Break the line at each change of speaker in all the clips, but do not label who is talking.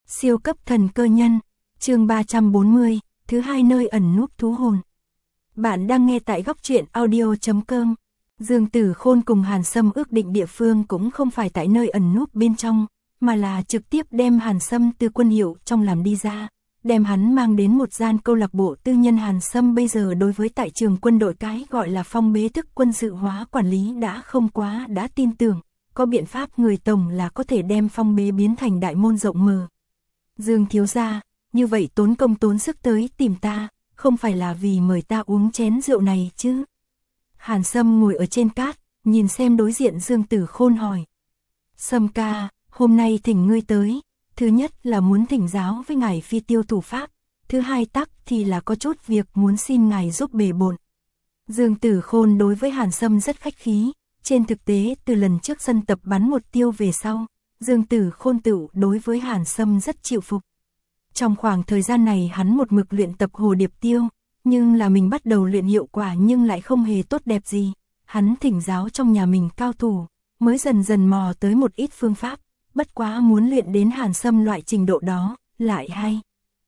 Siêu cấp thần cơ nhân, chương 340, thứ hai nơi ẩn núp thú hồn. Bạn đang nghe tại góc truyện audio.com. Dương Tử Khôn cùng Hàn Sâm ước định địa phương cũng không phải tại nơi ẩn núp bên trong, mà là trực tiếp đem Hàn Sâm từ quân hiệu trong làm đi ra, đem hắn mang đến một gian câu lạc bộ tư nhân. Hàn Sâm bây giờ đối với tại trường quân đội cái gọi là phong bế thức quân sự hóa quản lý đã không quá đã tin tưởng, có biện pháp người tổng là có thể đem phong bế biến thành đại môn rộng mở. Dương thiếu gia, như vậy tốn công tốn sức tới tìm ta, không phải là vì mời ta uống chén rượu này chứ? Hàn Sâm ngồi ở trên cát, nhìn xem đối diện Dương Tử Khôn hỏi. Sâm ca, hôm nay thỉnh ngươi tới, thứ nhất là muốn thỉnh giáo với ngài phi tiêu thủ pháp, thứ hai tắc thì là có chút việc muốn xin ngài giúp bề bộn. Dương Tử Khôn đối với Hàn Sâm rất khách khí, trên thực tế từ lần trước sân tập bắn một tiêu về sau, Dương Tử Khôn tự đối với Hàn Sâm rất chịu phục. Trong khoảng thời gian này hắn một mực luyện tập hồ điệp tiêu, nhưng là mình bắt đầu luyện hiệu quả nhưng lại không hề tốt đẹp gì. Hắn thỉnh giáo trong nhà mình cao thủ, mới dần dần mò tới một ít phương pháp, bất quá muốn luyện đến Hàn Sâm loại trình độ đó, lại hay.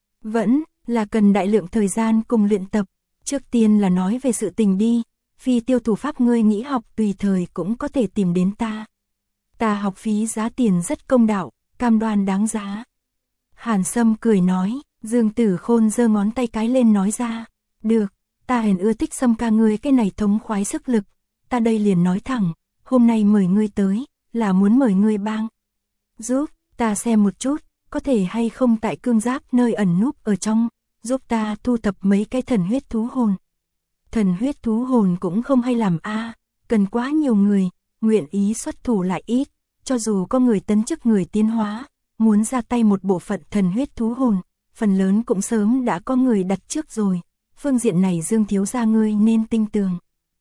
Vẫn là cần đại lượng thời gian cùng luyện tập, trước tiên là nói về sự tình đi, phi tiêu thủ pháp ngươi nghĩ học tùy thời cũng có thể tìm đến ta. Ta học phí giá tiền rất công đạo, cam đoan đáng giá. Hàn Sâm cười nói, Dương Tử Khôn giơ ngón tay cái lên nói ra, được, ta hèn ưa thích Sâm ca ngươi cái này thống khoái sức lực, ta đây liền nói thẳng, hôm nay mời ngươi tới, là muốn mời ngươi bang. Giúp, ta xem một chút, có thể hay không tại cương giáp nơi ẩn núp ở trong, giúp ta thu thập mấy cái thần huyết thú hồn. Thần huyết thú hồn cũng không hay làm cần quá nhiều người, nguyện ý xuất thủ lại ít, cho dù có người tấn chức người tiến hóa, muốn ra tay một bộ phận thần huyết thú hồn, phần lớn cũng sớm đã có người đặt trước rồi, phương diện này Dương thiếu gia ngươi nên tin tưởng.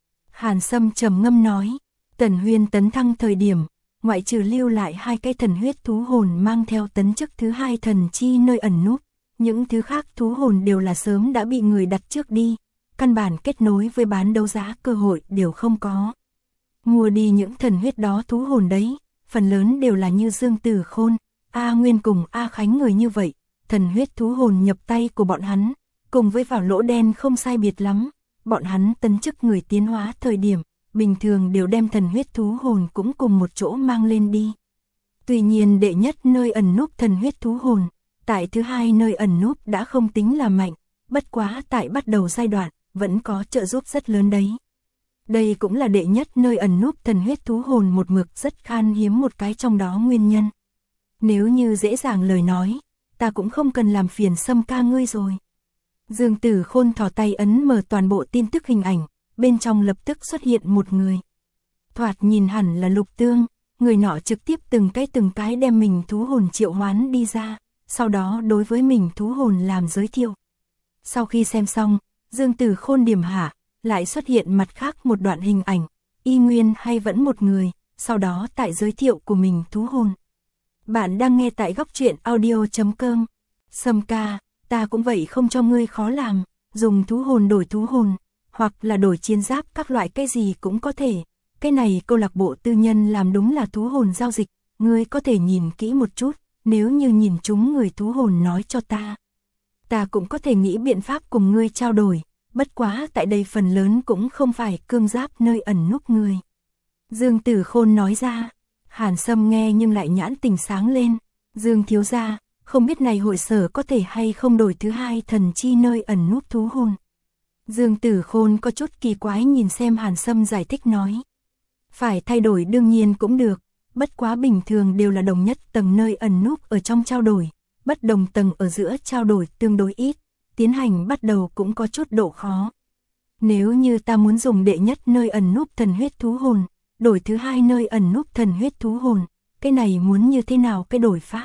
Hàn Sâm trầm ngâm nói, Tần Huyên tấn thăng thời điểm, ngoại trừ lưu lại hai cái thần huyết thú hồn mang theo tấn chức thứ hai thần chi nơi ẩn núp, những thứ khác thú hồn đều là sớm đã bị người đặt trước đi, căn bản kết nối với bán đấu giá cơ hội đều không có. Mua đi những thần huyết đó thú hồn đấy, phần lớn đều là như Dương Tử Khôn, A Nguyên cùng A Khánh người như vậy, thần huyết thú hồn nhập tay của bọn hắn, cùng với vào lỗ đen không sai biệt lắm, bọn hắn tấn chức người tiến hóa thời điểm, bình thường đều đem thần huyết thú hồn cũng cùng một chỗ mang lên đi. Tuy nhiên đệ nhất nơi ẩn núp thần huyết thú hồn, tại thứ hai nơi ẩn núp đã không tính là mạnh, bất quá tại bắt đầu giai đoạn, vẫn có trợ giúp rất lớn đấy. Đây cũng là đệ nhất nơi ẩn núp thần huyết thú hồn một mực rất khan hiếm một cái trong đó nguyên nhân. Nếu như dễ dàng lời nói, ta cũng không cần làm phiền Sâm ca ngươi rồi. Dương Tử Khôn thò tay ấn mở toàn bộ tin tức hình ảnh, bên trong lập tức xuất hiện một người. Thoạt nhìn hẳn là Lục Tương, người nọ trực tiếp từng cái đem mình thú hồn triệu hoán đi ra, sau đó đối với mình thú hồn làm giới thiệu. Sau khi xem xong, Dương Tử Khôn điểm hạ, lại xuất hiện mặt khác một đoạn hình ảnh, y nguyên hay vẫn một người, sau đó tại giới thiệu của mình thú hồn. Bạn đang nghe tại góc truyện audio.com. Sâm ca, ta cũng vậy không cho ngươi khó làm, dùng thú hồn đổi thú hồn, hoặc là đổi chiến giáp các loại cái gì cũng có thể. Cái này câu lạc bộ tư nhân làm đúng là thú hồn giao dịch, ngươi có thể nhìn kỹ một chút, nếu như nhìn chúng người thú hồn nói cho ta. Ta cũng có thể nghĩ biện pháp cùng ngươi trao đổi, bất quá tại đây phần lớn cũng không phải cương giáp nơi ẩn núp người. Dương Tử Khôn nói ra. Hàn Sâm nghe nhưng lại nhãn tình sáng lên, Dương thiếu gia, không biết này hội sở có thể hay không đổi thứ hai thần chi nơi ẩn núp thú hồn. Dương Tử Khôn có chút kỳ quái nhìn xem Hàn Sâm giải thích nói. Phải thay đổi đương nhiên cũng được, bất quá bình thường đều là đồng nhất tầng nơi ẩn núp ở trong trao đổi, bất đồng tầng ở giữa trao đổi tương đối ít, tiến hành bắt đầu cũng có chút độ khó. Nếu như ta muốn dùng đệ nhất nơi ẩn núp thần huyết thú hồn, đổi thứ hai nơi ẩn núp thần huyết thú hồn, cái này muốn như thế nào cái đổi pháp?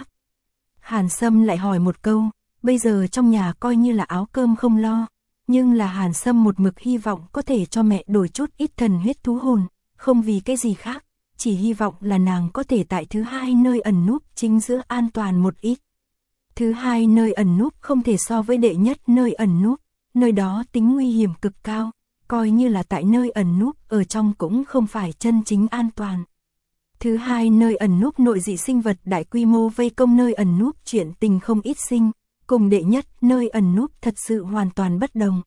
Hàn Sâm lại hỏi một câu, bây giờ trong nhà coi như là áo cơm không lo, nhưng là Hàn Sâm một mực hy vọng có thể cho mẹ đổi chút ít thần huyết thú hồn, không vì cái gì khác, chỉ hy vọng là nàng có thể tại thứ hai nơi ẩn núp chính giữa an toàn một ít. Thứ hai nơi ẩn núp không thể so với đệ nhất nơi ẩn núp, nơi đó tính nguy hiểm cực cao. Coi như là tại nơi ẩn núp ở trong cũng không phải chân chính an toàn. Thứ hai, nơi ẩn núp nội dị sinh vật đại quy mô vây công nơi ẩn núp chuyện tình không ít sinh. Cùng đệ nhất, nơi ẩn núp thật sự hoàn toàn bất đồng.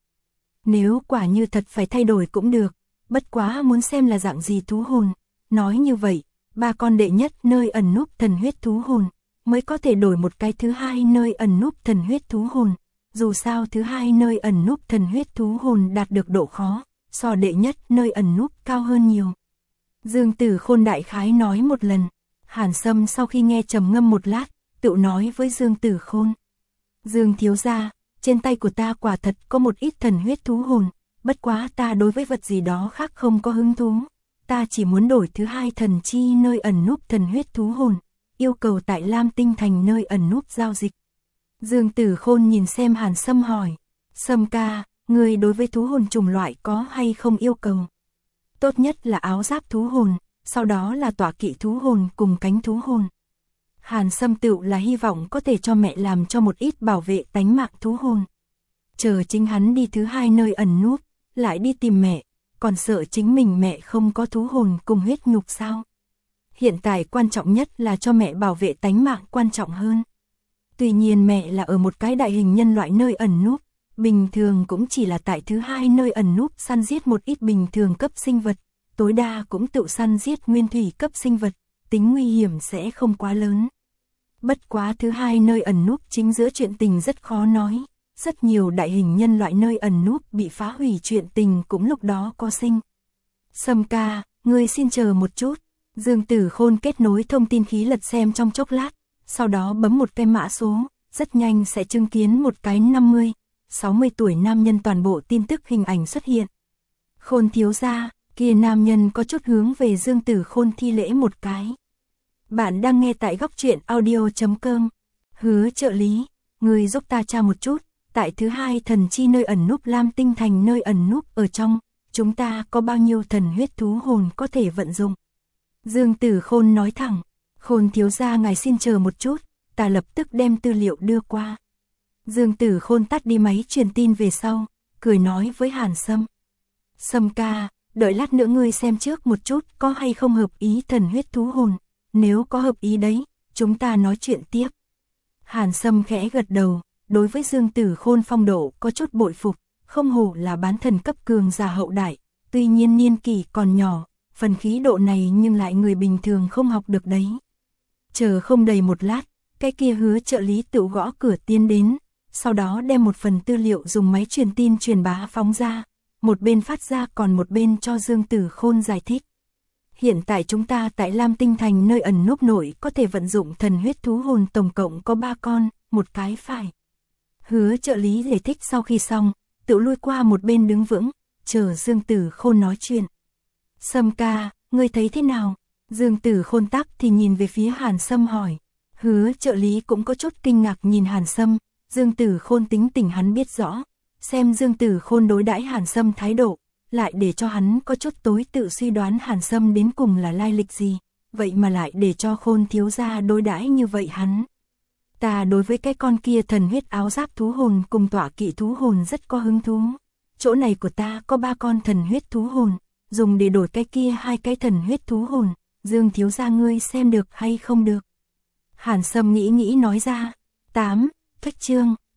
Nếu quả như thật phải thay đổi cũng được, bất quá muốn xem là dạng gì thú hồn. Nói như vậy, ba con đệ nhất nơi ẩn núp thần huyết thú hồn, mới có thể đổi một cái thứ hai nơi ẩn núp thần huyết thú hồn. Dù sao thứ hai nơi ẩn núp thần huyết thú hồn đạt được độ khó, so đệ nhất nơi ẩn núp cao hơn nhiều. Dương Tử Khôn đại khái nói một lần. Hàn Sâm sau khi nghe trầm ngâm một lát, tự nói với Dương Tử Khôn. Dương thiếu gia, trên tay của ta quả thật có một ít thần huyết thú hồn, bất quá ta đối với vật gì đó khác không có hứng thú. Ta chỉ muốn đổi thứ hai thần chi nơi ẩn núp thần huyết thú hồn, yêu cầu tại Lam Tinh Thành nơi ẩn núp giao dịch. Dương Tử Khôn nhìn xem Hàn Sâm hỏi, Sâm ca, người đối với thú hồn chủng loại có hay không yêu cầu? Tốt nhất là áo giáp thú hồn, sau đó là tọa kỵ thú hồn cùng cánh thú hồn. Hàn Sâm tựu là hy vọng có thể cho mẹ làm cho một ít bảo vệ tánh mạng thú hồn. Chờ chính hắn đi thứ hai nơi ẩn núp, lại đi tìm mẹ, còn sợ chính mình mẹ không có thú hồn cùng huyết nhục sao? Hiện tại quan trọng nhất là cho mẹ bảo vệ tánh mạng quan trọng hơn. Tuy nhiên mẹ là ở một cái đại hình nhân loại nơi ẩn núp, bình thường cũng chỉ là tại thứ hai nơi ẩn núp săn giết một ít bình thường cấp sinh vật, tối đa cũng tự săn giết nguyên thủy cấp sinh vật, tính nguy hiểm sẽ không quá lớn. Bất quá thứ hai nơi ẩn núp chính giữa chuyện tình rất khó nói, rất nhiều đại hình nhân loại nơi ẩn núp bị phá hủy chuyện tình cũng lúc đó có sinh. Sâm ca, ngươi xin chờ một chút. Dương Tử Khôn kết nối thông tin khí lật xem trong chốc lát, sau đó bấm một cái mã số, rất nhanh sẽ chứng kiến một cái 50, 60 tuổi nam nhân toàn bộ tin tức hình ảnh xuất hiện. Khôn thiếu gia, kia nam nhân có chút hướng về Dương Tử Khôn thi lễ một cái. Bạn đang nghe tại góc truyện audio.com. Hứa trợ lý, người giúp ta tra một chút, tại thứ hai thần chi nơi ẩn núp Lam Tinh Thành nơi ẩn núp ở trong, chúng ta có bao nhiêu thần huyết thú hồn có thể vận dụng. Dương Tử Khôn nói thẳng, Khôn thiếu gia ngài xin chờ một chút, ta lập tức đem tư liệu đưa qua. Dương Tử Khôn tắt đi máy truyền tin về sau, cười nói với Hàn Sâm. Sâm ca, đợi lát nữa ngươi xem trước một chút có hay không hợp ý thần huyết thú hồn, nếu có hợp ý đấy, chúng ta nói chuyện tiếp. Hàn Sâm khẽ gật đầu, đối với Dương Tử Khôn phong độ có chút bội phục, không hổ là bán thần cấp cường giả hậu đại, tuy nhiên niên kỷ còn nhỏ, phần khí độ này nhưng lại người bình thường không học được đấy. Chờ không đầy một lát, cái kia hứa trợ lý tự gõ cửa tiến đến, sau đó đem một phần tư liệu dùng máy truyền tin truyền bá phóng ra, một bên phát ra còn một bên cho Dương Tử Khôn giải thích. Hiện tại chúng ta tại Lam Tinh Thành nơi ẩn núp nội có thể vận dụng thần huyết thú hồn tổng cộng có 3 con, một cái phải. Hứa trợ lý giải thích sau khi xong, tự lui qua một bên đứng vững, chờ Dương Tử Khôn nói chuyện. Sâm ca, ngươi thấy thế nào? Dương Tử Khôn tắc thì nhìn về phía Hàn Sâm hỏi. Hứa trợ lý cũng có chút kinh ngạc nhìn Hàn Sâm, Dương Tử Khôn tính tình hắn biết rõ, xem Dương Tử Khôn đối đãi Hàn Sâm thái độ, lại để cho hắn có chút tối tự suy đoán Hàn Sâm đến cùng là lai lịch gì, vậy mà lại để cho Khôn thiếu gia đối đãi như vậy hắn. Ta đối với cái con kia thần huyết áo giáp thú hồn cùng tọa kỵ thú hồn rất có hứng thú. Chỗ này của ta có 3 con thần huyết thú hồn, dùng để đổi cái kia 2 cái thần huyết thú hồn, Dương thiếu gia ngươi xem được hay không được. Hàn Sâm nghĩ nghĩ nói ra. 8. Phách chương,